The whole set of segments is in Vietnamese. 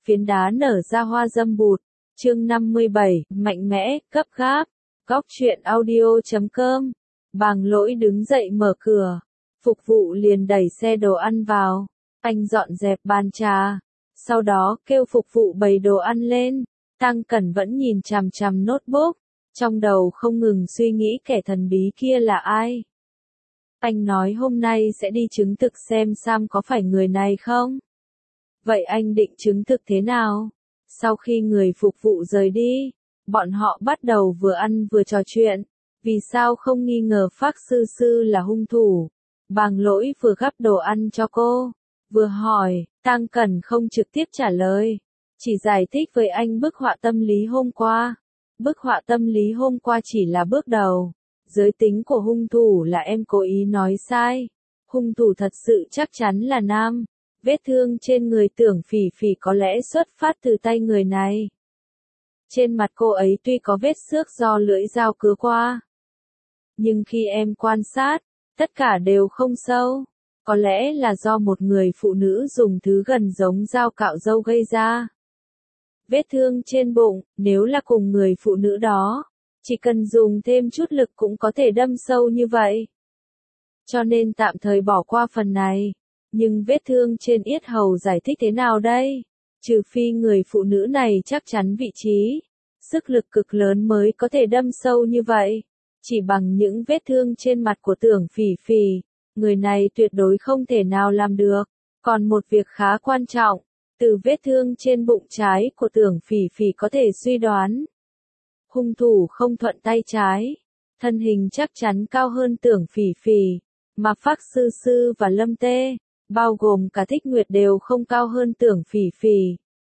phiến đá nở ra hoa dâm bụt. Chương 57, mạnh mẽ, gấp gáp. Góc truyện audio.com. Bàng Lỗi đứng dậy mở cửa. Phục vụ liền đẩy xe đồ ăn vào. Anh dọn dẹp bàn trà. Sau đó kêu phục vụ bày đồ ăn lên. Tăng Cẩn vẫn nhìn chằm chằm notebook. Trong đầu không ngừng suy nghĩ kẻ thần bí kia là ai. Anh nói hôm nay sẽ đi chứng thực xem Sam có phải người này không. Vậy anh định chứng thực thế nào? Sau khi người phục vụ rời đi, bọn họ bắt đầu vừa ăn vừa trò chuyện. Vì sao không nghi ngờ Phác Sư Sư là hung thủ? Bàng Lỗi vừa gắp đồ ăn cho cô, vừa hỏi. Tăng Cẩn không trực tiếp trả lời, chỉ giải thích với anh bức họa tâm lý hôm qua. Bức họa tâm lý hôm qua chỉ là bước đầu. Giới tính của hung thủ là em cố ý nói sai. Hung thủ thật sự chắc chắn là nam. Vết thương trên người Tưởng Phỉ Phỉ có lẽ xuất phát từ tay người này. Trên mặt cô ấy tuy có vết xước do lưỡi dao cứa qua, nhưng khi em quan sát, tất cả đều không sâu. Có lẽ là do một người phụ nữ dùng thứ gần giống dao cạo râu gây ra. Vết thương trên bụng, nếu là cùng người phụ nữ đó, chỉ cần dùng thêm chút lực cũng có thể đâm sâu như vậy. Cho nên tạm thời bỏ qua phần này. Nhưng vết thương trên yết hầu giải thích thế nào đây? Trừ phi người phụ nữ này chắc chắn vị trí, sức lực cực lớn mới có thể đâm sâu như vậy. Chỉ bằng những vết thương trên mặt của Tưởng Phỉ Phỉ, người này tuyệt đối không thể nào làm được. Còn một việc khá quan trọng, từ vết thương trên bụng trái của Tưởng Phỉ Phỉ có thể suy đoán. Hung thủ không thuận tay trái, thân hình chắc chắn cao hơn Tưởng Phỉ Phỉ, mà Phác Sư Sư và Lâm Tê, bao gồm cả Thích Nguyệt đều không cao hơn Tưởng Phỉ Phỉ.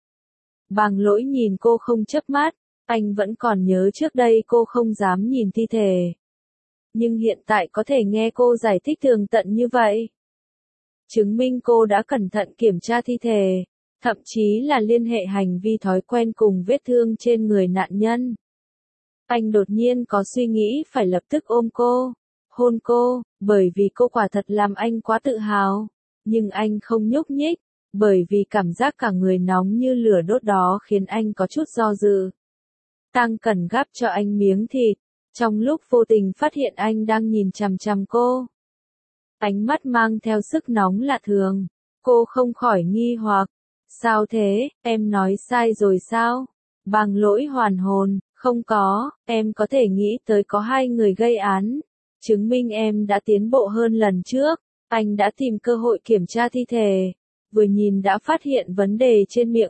Bàng Lỗi nhìn cô không chớp mắt, anh vẫn còn nhớ trước đây cô không dám nhìn thi thể. Nhưng hiện tại có thể nghe cô giải thích tường tận như vậy, chứng minh cô đã cẩn thận kiểm tra thi thể, thậm chí là liên hệ hành vi thói quen cùng vết thương trên người nạn nhân. Anh đột nhiên có suy nghĩ phải lập tức ôm cô, hôn cô, bởi vì cô quả thật làm anh quá tự hào. Nhưng anh không nhúc nhích, bởi vì cảm giác cả người nóng như lửa đốt đó khiến anh có chút do dự. Tăng Cẩn gắp cho anh miếng thịt, trong lúc vô tình phát hiện anh đang nhìn chằm chằm cô. Ánh mắt mang theo sức nóng lạ thường, cô không khỏi nghi hoặc. Sao thế, em nói sai rồi sao? Bàng Lỗi hoàn hồn, không có, em có thể nghĩ tới có hai người gây án, chứng minh em đã tiến bộ hơn lần trước. Anh đã tìm cơ hội kiểm tra thi thể, vừa nhìn đã phát hiện vấn đề trên miệng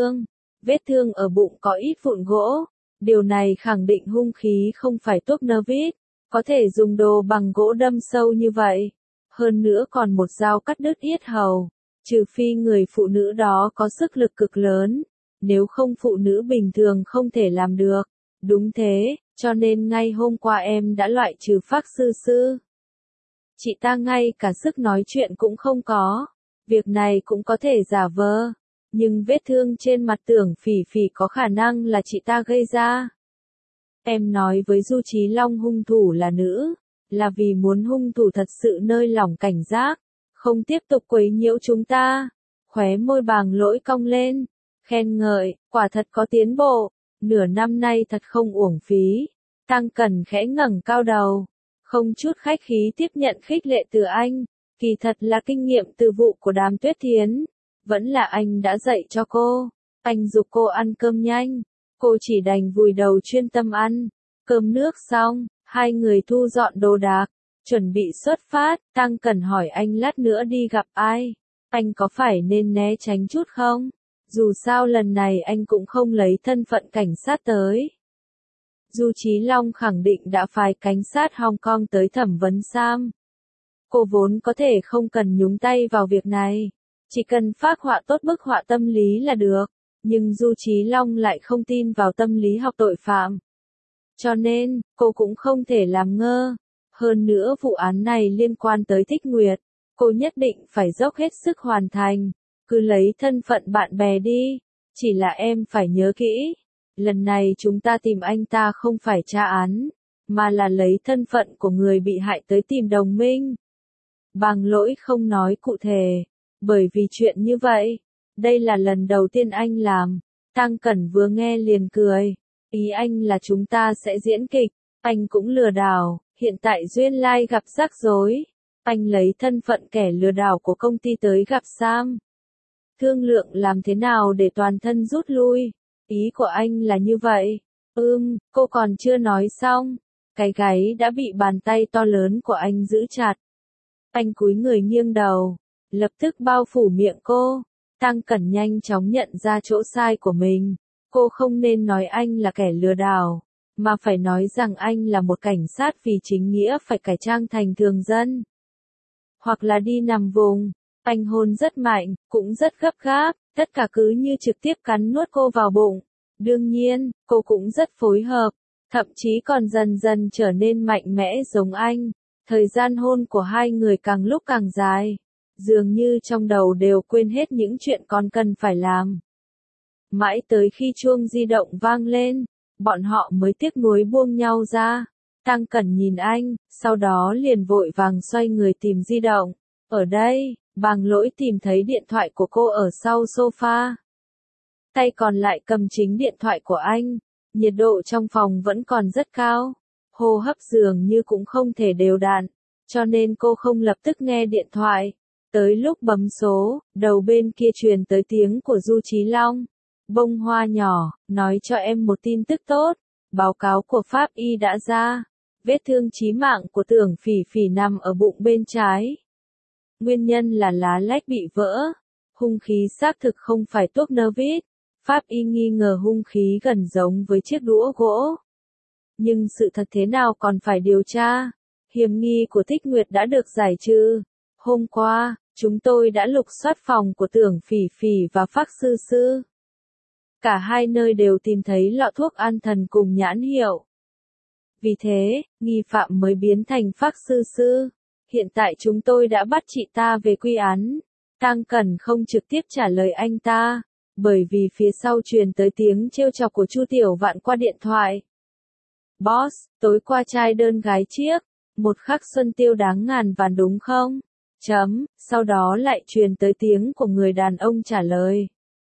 vết thương ở bụng có ít vụn gỗ, điều này khẳng định hung khí không phải tuốc nơ vít, có thể dùng đồ bằng gỗ đâm sâu như vậy, hơn nữa còn một dao cắt đứt yết hầu, trừ phi người phụ nữ đó có sức lực cực lớn, nếu không phụ nữ bình thường không thể làm được. Đúng thế, cho nên ngay hôm qua em đã loại trừ Phác Sư Sư. Chị ta ngay cả sức nói chuyện cũng không có. Việc này cũng có thể giả vờ. Nhưng vết thương trên mặt Tưởng Phỉ Phỉ có khả năng là chị ta gây ra. Em nói với Du Chí Long hung thủ là nữ, là vì muốn hung thủ thật sự nơi lỏng cảnh giác, không tiếp tục quấy nhiễu chúng ta. Khóe môi Bàng Lỗi cong lên, khen ngợi, quả thật có tiến bộ, nửa năm nay thật không uổng phí. Tăng Cẩn khẽ ngẩng cao đầu, không chút khách khí tiếp nhận khích lệ từ anh, kỳ thật là kinh nghiệm từ vụ của Đàm Tuyết Thiến, vẫn là anh đã dạy cho cô. Anh giục cô ăn cơm nhanh, cô chỉ đành vùi đầu chuyên tâm ăn. Cơm nước xong, hai người thu dọn đồ đạc, chuẩn bị xuất phát. Tăng Cẩn hỏi anh lát nữa đi gặp ai, anh có phải nên né tránh chút không? Dù sao lần này anh cũng không lấy thân phận cảnh sát tới. Du Chí Long khẳng định đã phái cảnh sát Hong Kong tới thẩm vấn Sam. Cô vốn có thể không cần nhúng tay vào việc này, chỉ cần phác họa tốt bức họa tâm lý là được, nhưng Du Chí Long lại không tin vào tâm lý học tội phạm. Cho nên, cô cũng không thể làm ngơ. Hơn nữa vụ án này liên quan tới Thích Nguyệt, cô nhất định phải dốc hết sức hoàn thành, cứ lấy thân phận bạn bè đi, chỉ là em phải nhớ kỹ. Lần này chúng ta tìm anh ta không phải tra án, mà là lấy thân phận của người bị hại tới tìm đồng minh. Bàng Lỗi không nói cụ thể, bởi vì chuyện như vậy, Đây là lần đầu tiên anh làm. Tăng Cẩn vừa nghe liền cười. Ý anh là chúng ta sẽ diễn kịch. Anh cũng lừa đảo. Hiện tại duyên lai gặp rắc rối. Anh lấy thân phận kẻ lừa đảo của công ty tới gặp Sam. Thương lượng làm thế nào để toàn thân rút lui. Ý của anh là như vậy. Cô còn chưa nói xong. Cái gáy đã bị bàn tay to lớn của anh giữ chặt. Anh cúi người nghiêng đầu. Lập tức bao phủ miệng cô. Tăng Cẩn nhanh chóng nhận ra chỗ sai của mình. Cô không nên nói anh là kẻ lừa đảo. Mà phải nói rằng anh là một cảnh sát vì chính nghĩa phải cải trang thành thường dân. Hoặc là đi nằm vùng. Anh hôn rất mạnh, cũng rất gấp gáp, tất cả cứ như trực tiếp cắn nuốt cô vào bụng. Đương nhiên, cô cũng rất phối hợp, thậm chí còn dần dần trở nên mạnh mẽ giống anh. Thời gian hôn của hai người càng lúc càng dài, dường như trong đầu đều quên hết những chuyện còn cần phải làm. Mãi tới khi chuông di động vang lên, bọn họ mới tiếc nuối buông nhau ra. Tăng Cẩn nhìn anh, sau đó liền vội vàng xoay người tìm di động. Ở đây, Bàng Lỗi tìm thấy điện thoại của cô ở sau sofa. Tay còn lại cầm chính điện thoại của anh. Nhiệt độ trong phòng vẫn còn rất cao. Hô hấp dường như cũng không thể đều đặn. Cho nên cô không lập tức nghe điện thoại. Tới lúc bấm số, đầu bên kia truyền tới tiếng của Du Chí Long. Bông hoa nhỏ, nói cho em một tin tức tốt. Báo cáo của Pháp Y đã ra. Vết thương chí mạng của Tưởng Phỉ Phỉ nằm ở bụng bên trái. Nguyên nhân là lá lách bị vỡ. Hung khí xác thực không phải thuốc nơ vít. Pháp Y nghi ngờ hung khí gần giống với chiếc đũa gỗ. Nhưng sự thật thế nào còn phải điều tra. Hiểm nghi của Thích Nguyệt đã được giải trừ. Hôm qua, chúng tôi đã lục soát phòng của Tưởng Phỉ Phỉ và Phác Sư Sư. Cả hai nơi đều tìm thấy lọ thuốc an thần cùng nhãn hiệu. Vì thế, nghi phạm mới biến thành Phác Sư Sư. Hiện tại chúng tôi đã bắt chị ta về quy án. Tăng Cẩn không trực tiếp trả lời anh ta, bởi vì phía sau truyền tới tiếng trêu chọc của Chu Tiểu Vạn qua điện thoại. Boss, tối qua trai đơn gái chiếc, một khắc xuân tiêu đáng ngàn vàng đúng không? Sau đó lại truyền tới tiếng của người đàn ông trả lời.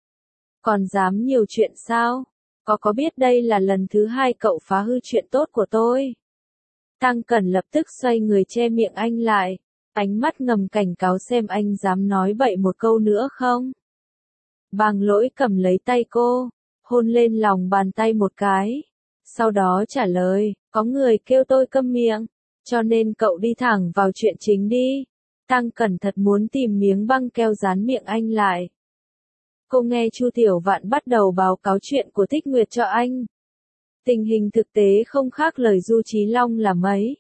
Còn dám nhiều chuyện sao? Có biết đây là lần thứ hai cậu phá hư chuyện tốt của tôi? Tăng Cẩn lập tức xoay người che miệng anh lại, ánh mắt ngầm cảnh cáo xem anh dám nói bậy một câu nữa không. Bàng Lỗi cầm lấy tay cô, hôn lên lòng bàn tay một cái. Sau đó trả lời, có người kêu tôi câm miệng, cho nên cậu đi thẳng vào chuyện chính đi. Tăng Cẩn thật muốn tìm miếng băng keo dán miệng anh lại. Cô nghe Chu Tiểu Vạn bắt đầu báo cáo chuyện của Thích Nguyệt cho anh. Tình hình thực tế không khác lời Du Chí Long là mấy.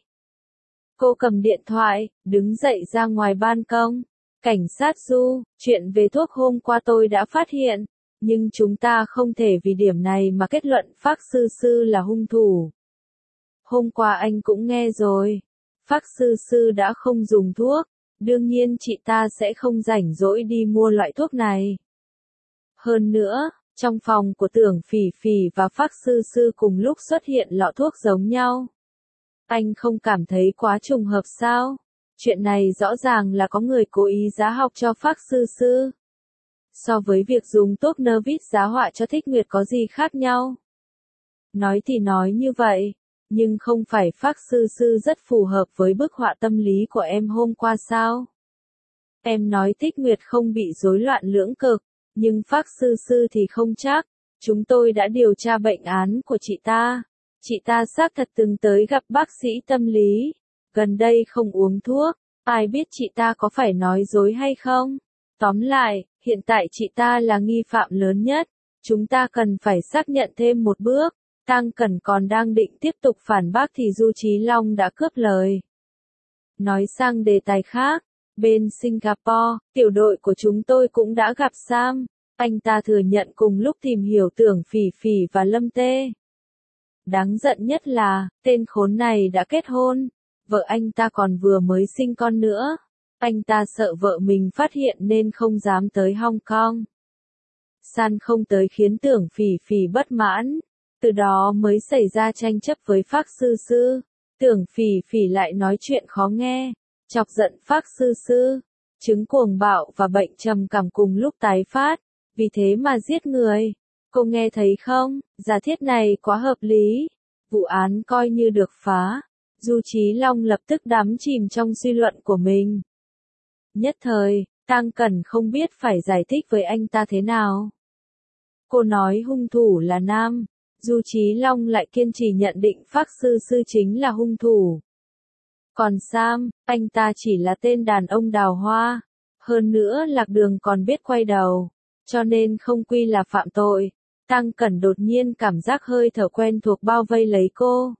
Cô cầm điện thoại, đứng dậy ra ngoài ban công. Cảnh sát Du, chuyện về thuốc hôm qua tôi đã phát hiện, nhưng chúng ta không thể vì điểm này mà kết luận Phác Sư Sư là hung thủ. Hôm qua anh cũng nghe rồi, Phác Sư Sư đã không dùng thuốc, đương nhiên chị ta sẽ không rảnh rỗi đi mua loại thuốc này. Hơn nữa, trong phòng của Tưởng Phỉ Phỉ và Phác Sư Sư cùng lúc xuất hiện lọ thuốc giống nhau. Anh không cảm thấy quá trùng hợp sao? Chuyện này rõ ràng là có người cố ý giá học cho Phác Sư Sư. So với việc dùng thuốc nơ vít giá họa cho Thích Nguyệt có gì khác nhau? Nói thì nói như vậy, nhưng không phải Phác Sư Sư rất phù hợp với bức họa tâm lý của em hôm qua sao? Em nói Thích Nguyệt không bị rối loạn lưỡng cực, nhưng Phác Sư Sư thì không chắc. Chúng tôi đã điều tra bệnh án của chị ta. Chị ta xác thật từng tới gặp bác sĩ tâm lý. Gần đây không uống thuốc. Ai biết chị ta có phải nói dối hay không? Tóm lại, hiện tại chị ta là nghi phạm lớn nhất. Chúng ta cần phải xác nhận thêm một bước. Tăng Cẩn còn đang định tiếp tục phản bác thì Du Chí Long đã cướp lời. Nói sang đề tài khác. Bên Singapore, tiểu đội của chúng tôi cũng đã gặp Sam. Anh ta thừa nhận cùng lúc tìm hiểu Tưởng Phỉ Phỉ và Lâm Tê. Đáng giận nhất là, tên khốn này đã kết hôn. Vợ anh ta còn vừa mới sinh con nữa. Anh ta sợ vợ mình phát hiện nên không dám tới Hong Kong. San không tới khiến Tưởng Phỉ Phỉ bất mãn. Từ đó mới xảy ra tranh chấp với Phác Sư Sư. Tưởng Phỉ Phỉ lại nói chuyện khó nghe, chọc giận Phác Sư Sư. Chứng cuồng bạo và bệnh trầm cảm cùng lúc tái phát. vì thế mà giết người. Cô nghe thấy không, giả thiết này quá hợp lý. Vụ án coi như được phá. Du Chí Long lập tức đắm chìm trong suy luận của mình. Nhất thời, Tang Cẩn không biết phải giải thích với anh ta thế nào. Cô nói hung thủ là nam, Du Chí Long lại kiên trì nhận định Phác Sư Sư chính là hung thủ. Còn Sam, anh ta chỉ là tên đàn ông đào hoa, hơn nữa lạc đường còn biết quay đầu, cho nên không quy là phạm tội. Tang Cẩn đột nhiên cảm giác hơi thở quen thuộc bao vây lấy cô.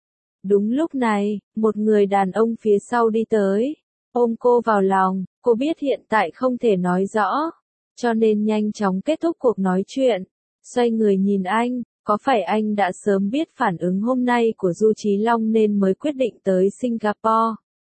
Đúng lúc này, một người đàn ông phía sau đi tới, ôm cô vào lòng. Cô biết hiện tại không thể nói rõ, cho nên nhanh chóng kết thúc cuộc nói chuyện. Xoay người nhìn anh, có phải anh đã sớm biết phản ứng hôm nay của Du Chí Long nên mới quyết định tới Singapore?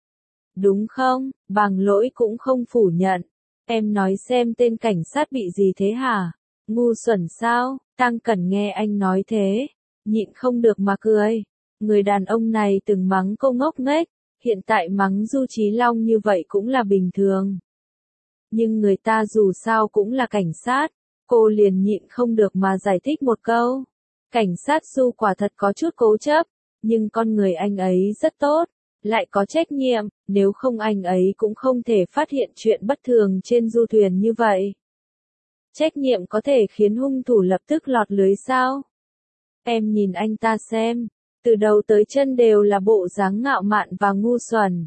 Đúng không? Bàng Lỗi cũng không phủ nhận. Em nói xem tên cảnh sát bị gì thế hả? Ngu xuẩn sao? Tang Cẩn nghe anh nói thế, nhịn không được mà cười. Người đàn ông này từng mắng cô ngốc nghếch, hiện tại mắng Du Chí Long như vậy cũng là bình thường. Nhưng người ta dù sao cũng là cảnh sát, cô liền nhịn không được mà giải thích một câu. Cảnh sát Du quả thật có chút cố chấp, nhưng con người anh ấy rất tốt, lại có trách nhiệm, nếu không anh ấy cũng không thể phát hiện chuyện bất thường trên du thuyền như vậy. Trách nhiệm có thể khiến hung thủ lập tức lọt lưới sao? Em nhìn anh ta xem, từ đầu tới chân đều là bộ dáng ngạo mạn và ngu xuẩn.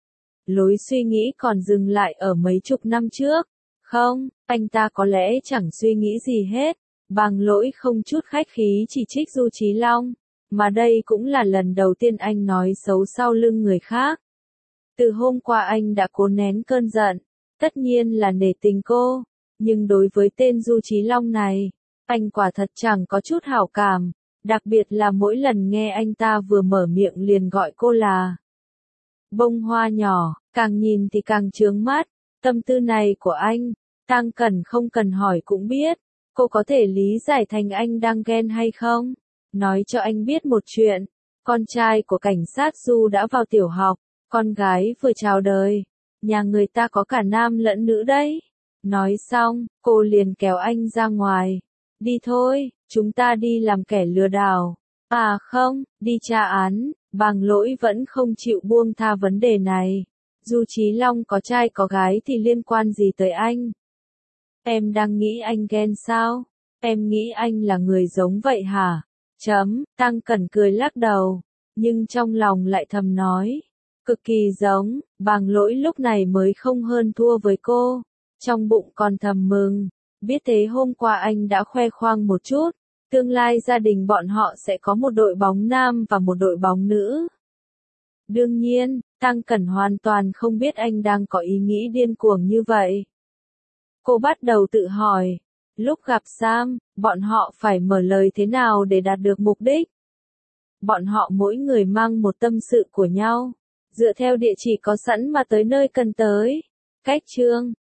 Lối suy nghĩ còn dừng lại ở mấy chục năm trước. Không, anh ta có lẽ chẳng suy nghĩ gì hết. Bàng Lỗi không chút khách khí chỉ trích Du Chí Long, mà đây cũng là lần đầu tiên anh nói xấu sau lưng người khác. Từ hôm qua anh đã cố nén cơn giận, tất nhiên là nể tình cô, nhưng đối với tên Du Chí Long này, anh quả thật chẳng có chút hảo cảm, đặc biệt là mỗi lần nghe anh ta vừa mở miệng liền gọi cô là bông hoa nhỏ, càng nhìn thì càng chướng mắt. Tâm tư này của anh, Tang Cẩn không cần hỏi cũng biết. Cô có thể lý giải thành anh đang ghen hay không? Nói cho anh biết một chuyện. Con trai của cảnh sát Du đã vào tiểu học, con gái vừa chào đời. Nhà người ta có cả nam lẫn nữ đấy. Nói xong, cô liền kéo anh ra ngoài. Đi thôi, chúng ta đi làm kẻ lừa đảo. À không, đi tra án. Bàng Lỗi vẫn không chịu buông tha vấn đề này. Du Chí Long có trai có gái thì liên quan gì tới anh? Em đang nghĩ anh ghen sao? Em nghĩ anh là người giống vậy hả? Tang Cẩn cười lắc đầu, nhưng trong lòng lại thầm nói. Cực kỳ giống, Bàng Lỗi lúc này mới không hơn thua với cô. Trong bụng còn thầm mừng, biết thế hôm qua anh đã khoe khoang một chút. Tương lai gia đình bọn họ sẽ có một đội bóng nam và một đội bóng nữ. Đương nhiên, Tang Cẩn hoàn toàn không biết anh đang có ý nghĩ điên cuồng như vậy. Cô bắt đầu tự hỏi, lúc gặp Sam, bọn họ phải mở lời thế nào để đạt được mục đích? Bọn họ mỗi người mang một tâm sự của nhau, dựa theo địa chỉ có sẵn mà tới nơi cần tới. Cách chương